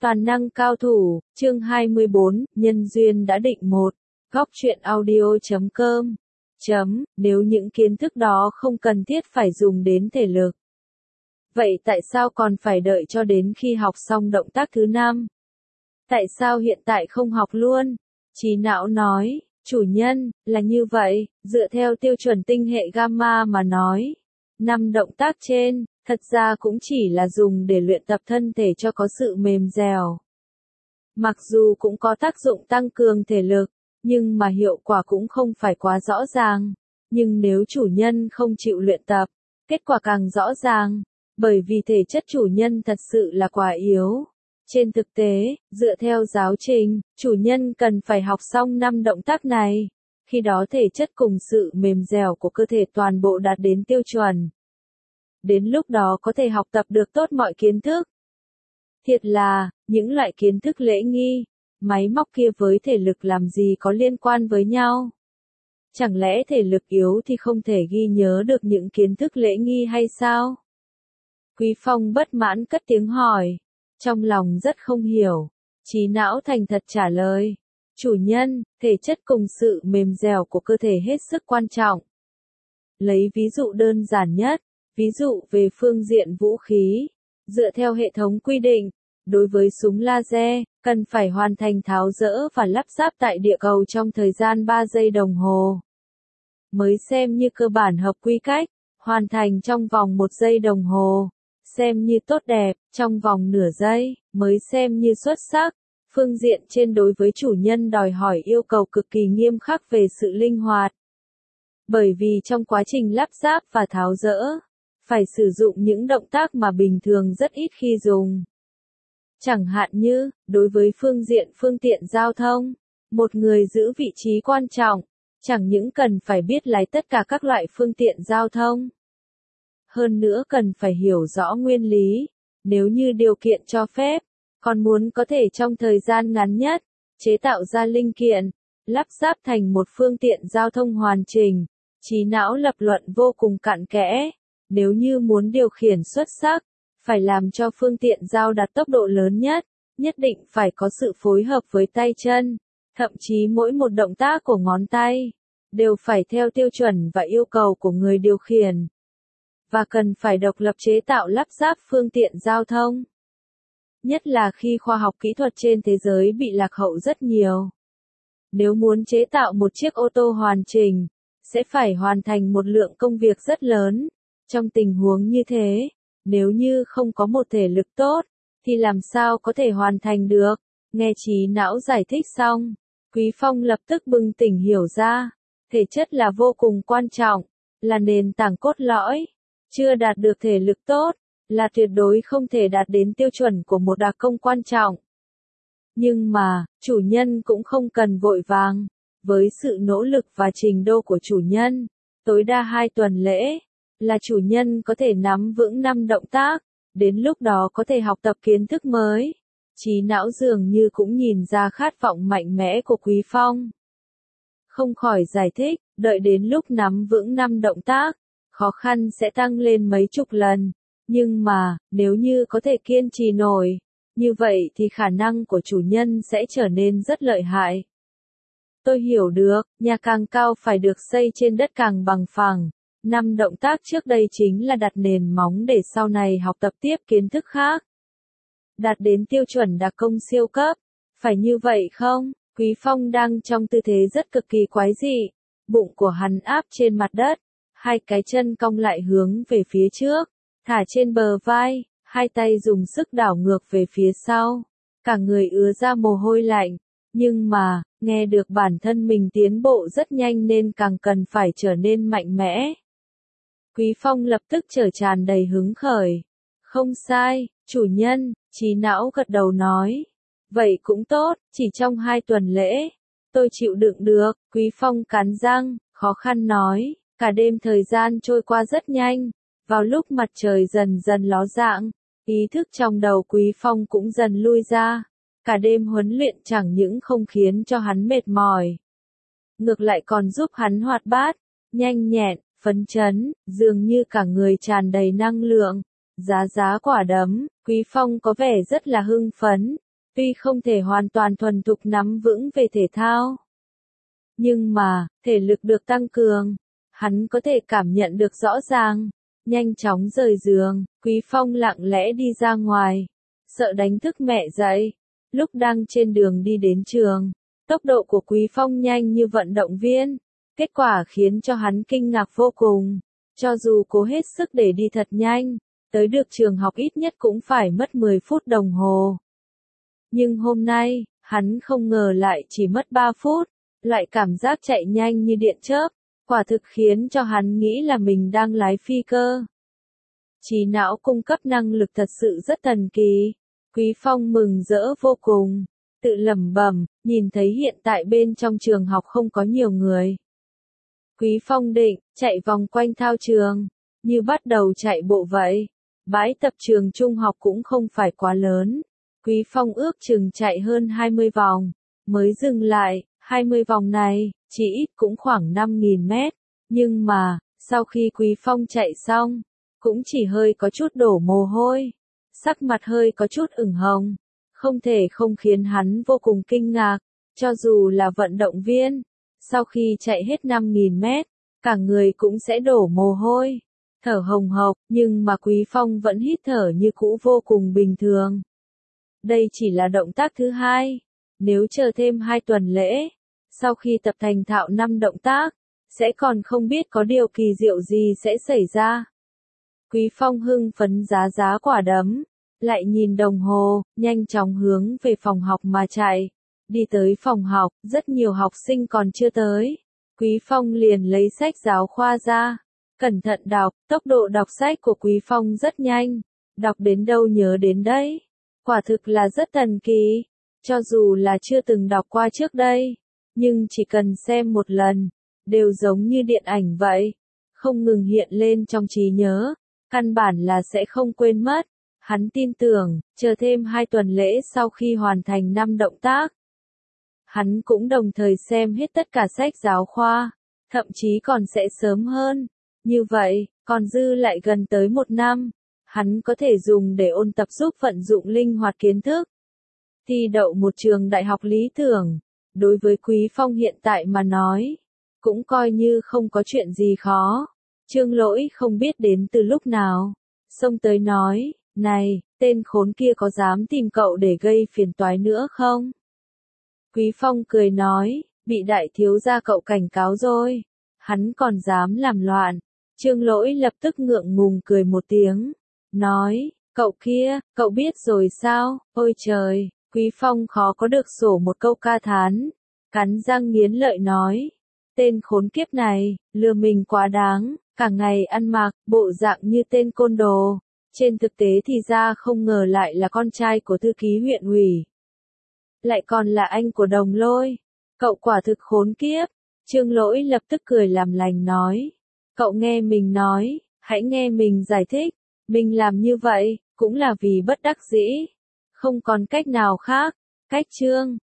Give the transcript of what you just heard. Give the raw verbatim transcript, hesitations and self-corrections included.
Toàn năng cao thủ, chương hai mươi bốn, nhân duyên đã định một. Góc truyện audio chấm com. Chấm, nếu những kiến thức đó không cần thiết phải dùng đến thể lực. Vậy tại sao còn phải đợi cho đến khi học xong động tác thứ năm? Tại sao hiện tại không học luôn? Trí não nói, chủ nhân, là như vậy, dựa theo tiêu chuẩn tinh hệ gamma mà nói. Năm động tác trên, thật ra cũng chỉ là dùng để luyện tập thân thể cho có sự mềm dẻo. Mặc dù cũng có tác dụng tăng cường thể lực, nhưng mà hiệu quả cũng không phải quá rõ ràng. Nhưng nếu chủ nhân không chịu luyện tập, kết quả càng rõ ràng, bởi vì thể chất chủ nhân thật sự là quá yếu. Trên thực tế, dựa theo giáo trình, chủ nhân cần phải học xong năm động tác này. Khi đó thể chất cùng sự mềm dẻo của cơ thể toàn bộ đạt đến tiêu chuẩn. Đến lúc đó có thể học tập được tốt mọi kiến thức. Thiệt là, những loại kiến thức lễ nghi, máy móc kia với thể lực làm gì có liên quan với nhau? Chẳng lẽ thể lực yếu thì không thể ghi nhớ được những kiến thức lễ nghi hay sao? Quý Phong bất mãn cất tiếng hỏi, trong lòng rất không hiểu. Trí não thành thật trả lời, chủ nhân, thể chất cùng sự mềm dẻo của cơ thể hết sức quan trọng. Lấy ví dụ đơn giản nhất, ví dụ về phương diện vũ khí, dựa theo hệ thống quy định, đối với súng laser, cần phải hoàn thành tháo dỡ và lắp ráp tại địa cầu trong thời gian ba giây đồng hồ. Mới xem như cơ bản hợp quy cách, hoàn thành trong vòng một giây đồng hồ, xem như tốt đẹp, trong vòng nửa giây, mới xem như xuất sắc. Phương diện trên đối với chủ nhân đòi hỏi yêu cầu cực kỳ nghiêm khắc về sự linh hoạt. Bởi vì trong quá trình lắp ráp và tháo dỡ, phải sử dụng những động tác mà bình thường rất ít khi dùng. Chẳng hạn như, đối với phương diện phương tiện giao thông, một người giữ vị trí quan trọng, chẳng những cần phải biết lái tất cả các loại phương tiện giao thông. Hơn nữa cần phải hiểu rõ nguyên lý, nếu như điều kiện cho phép, còn muốn có thể trong thời gian ngắn nhất, chế tạo ra linh kiện, lắp ráp thành một phương tiện giao thông hoàn chỉnh. Trí não lập luận vô cùng cặn kẽ, nếu như muốn điều khiển xuất sắc, phải làm cho phương tiện giao đạt tốc độ lớn nhất, nhất định phải có sự phối hợp với tay chân, thậm chí mỗi một động tác của ngón tay, đều phải theo tiêu chuẩn và yêu cầu của người điều khiển. Và cần phải độc lập chế tạo lắp ráp phương tiện giao thông. Nhất là khi khoa học kỹ thuật trên thế giới bị lạc hậu rất nhiều. Nếu muốn chế tạo một chiếc ô tô hoàn chỉnh, sẽ phải hoàn thành một lượng công việc rất lớn. Trong tình huống như thế, nếu như không có một thể lực tốt, thì làm sao có thể hoàn thành được? Nghe trí não giải thích xong, Quý Phong lập tức bừng tỉnh hiểu ra, thể chất là vô cùng quan trọng, là nền tảng cốt lõi. Chưa đạt được thể lực tốt, là tuyệt đối không thể đạt đến tiêu chuẩn của một đặc công quan trọng. Nhưng mà, chủ nhân cũng không cần vội vàng. Với sự nỗ lực và trình độ của chủ nhân, tối đa hai tuần lễ, là chủ nhân có thể nắm vững năm động tác, đến lúc đó có thể học tập kiến thức mới. Trí não dường như cũng nhìn ra khát vọng mạnh mẽ của Quý Phong. Không khỏi giải thích, đợi đến lúc nắm vững năm động tác, khó khăn sẽ tăng lên mấy chục lần. Nhưng mà, nếu như có thể kiên trì nổi, như vậy thì khả năng của chủ nhân sẽ trở nên rất lợi hại. Tôi hiểu được, nhà càng cao phải được xây trên đất càng bằng phẳng. Năm động tác trước đây chính là đặt nền móng để sau này học tập tiếp kiến thức khác. Đạt đến tiêu chuẩn đặc công siêu cấp. Phải như vậy không? Quý Phong đang trong tư thế rất cực kỳ quái dị. Bụng của hắn áp trên mặt đất. Hai cái chân cong lại hướng về phía trước. Thả trên bờ vai. Hai tay dùng sức đảo ngược về phía sau. Cả người ứa ra mồ hôi lạnh. Nhưng mà, nghe được bản thân mình tiến bộ rất nhanh nên càng cần phải trở nên mạnh mẽ. Quý Phong lập tức trở tràn đầy hứng khởi. Không sai, chủ nhân, trí não gật đầu nói. Vậy cũng tốt, chỉ trong hai tuần lễ. Tôi chịu đựng được, Quý Phong cắn răng, khó khăn nói. Cả đêm thời gian trôi qua rất nhanh. Vào lúc mặt trời dần dần ló dạng, ý thức trong đầu Quý Phong cũng dần lui ra. Cả đêm huấn luyện chẳng những không khiến cho hắn mệt mỏi, ngược lại còn giúp hắn hoạt bát, nhanh nhẹn, phấn chấn, dường như cả người tràn đầy năng lượng. Giá giá quả đấm, Quý Phong có vẻ rất là hưng phấn, Tuy không thể hoàn toàn thuần thục nắm vững về thể thao, nhưng mà, thể lực được tăng cường, hắn có thể cảm nhận được rõ ràng. Nhanh chóng rời giường, Quý Phong lặng lẽ đi ra ngoài, sợ đánh thức mẹ dậy. Lúc đang trên đường đi đến trường, tốc độ của Quý Phong nhanh như vận động viên, kết quả khiến cho hắn kinh ngạc vô cùng. Cho dù cố hết sức để đi thật nhanh, tới được trường học ít nhất cũng phải mất mười phút đồng hồ. Nhưng hôm nay, hắn không ngờ lại chỉ mất ba phút, loại cảm giác chạy nhanh như điện chớp, quả thực khiến cho hắn nghĩ là mình đang lái phi cơ. Trí não cung cấp năng lực thật sự rất thần kỳ. Quý Phong mừng rỡ vô cùng, tự lẩm bẩm, nhìn thấy hiện tại bên trong trường học không có nhiều người. Quý Phong định chạy vòng quanh thao trường, như bắt đầu chạy bộ vậy. Bãi tập trường trung học cũng không phải quá lớn. Quý Phong ước chừng chạy hơn hai mươi vòng, mới dừng lại. hai mươi vòng này, chỉ ít cũng khoảng năm nghìn mét. Nhưng mà, sau khi Quý Phong chạy xong, cũng chỉ hơi có chút đổ mồ hôi. Sắc mặt hơi có chút ửng hồng. Không thể không khiến hắn vô cùng kinh ngạc. Cho dù là vận động viên, sau khi chạy hết năm nghìn mét, cả người cũng sẽ đổ mồ hôi, thở hồng hộc, nhưng mà Quý Phong vẫn hít thở như cũ vô cùng bình thường. Đây chỉ là động tác thứ hai. Nếu chờ thêm hai tuần lễ, sau khi tập thành thạo năm động tác, sẽ còn không biết có điều kỳ diệu gì sẽ xảy ra. Quý Phong hưng phấn giá giá quả đấm, lại nhìn đồng hồ, nhanh chóng hướng về phòng học mà chạy. Đi tới phòng học, rất nhiều học sinh còn chưa tới. Quý Phong liền lấy sách giáo khoa ra, cẩn thận đọc, tốc độ đọc sách của Quý Phong rất nhanh, đọc đến đâu nhớ đến đấy. Quả thực là rất thần kỳ, cho dù là chưa từng đọc qua trước đây, nhưng chỉ cần xem một lần, đều giống như điện ảnh vậy, không ngừng hiện lên trong trí nhớ, căn bản là sẽ không quên mất. Hắn tin tưởng, chờ thêm hai tuần lễ sau khi hoàn thành năm động tác, hắn cũng đồng thời xem hết tất cả sách giáo khoa, thậm chí còn sẽ sớm hơn. Như vậy, còn dư lại gần tới một năm, hắn có thể dùng để ôn tập giúp vận dụng linh hoạt kiến thức. Thi đậu một trường đại học lý tưởng, đối với Quý Phong hiện tại mà nói, cũng coi như không có chuyện gì khó. Trương Lỗi không biết đến từ lúc nào, xông tới nói, này, tên khốn kia có dám tìm cậu để gây phiền toái nữa không? Quý Phong cười nói, bị đại thiếu gia cậu cảnh cáo rồi, hắn còn dám làm loạn. Trương Lỗi lập tức ngượng ngùng cười một tiếng, nói, cậu kia, cậu biết rồi sao? Ôi trời, Quý Phong khó có được sổ một câu ca thán, cắn răng nghiến lợi nói, tên khốn kiếp này, lừa mình quá đáng, cả ngày ăn mặc, bộ dạng như tên côn đồ. Trên thực tế thì ra không ngờ lại là con trai của thư ký huyện ủy. Lại còn là anh của Đồng Lôi. Cậu quả thực khốn kiếp. Trương Lỗi lập tức cười làm lành nói. Cậu nghe mình nói, hãy nghe mình giải thích. Mình làm như vậy, cũng là vì bất đắc dĩ. Không còn cách nào khác. Cách Trương,